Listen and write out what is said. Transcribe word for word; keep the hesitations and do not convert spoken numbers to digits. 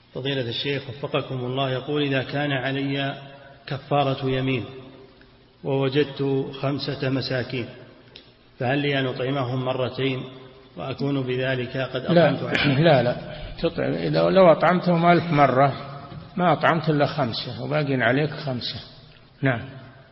فضيلة الشيخ وفقكم الله، يقول: إذا كان علي كفارة يمين ووجدت خمسة مساكين فهل لي أن أطعمهم مرتين وأكون بذلك قد أطعمت عنهم؟ لا لا تطعم، إذا لو أطعمتهم ألف مرة ما أطعمت إلا خمسة وباقي عليك خمسة. نعم.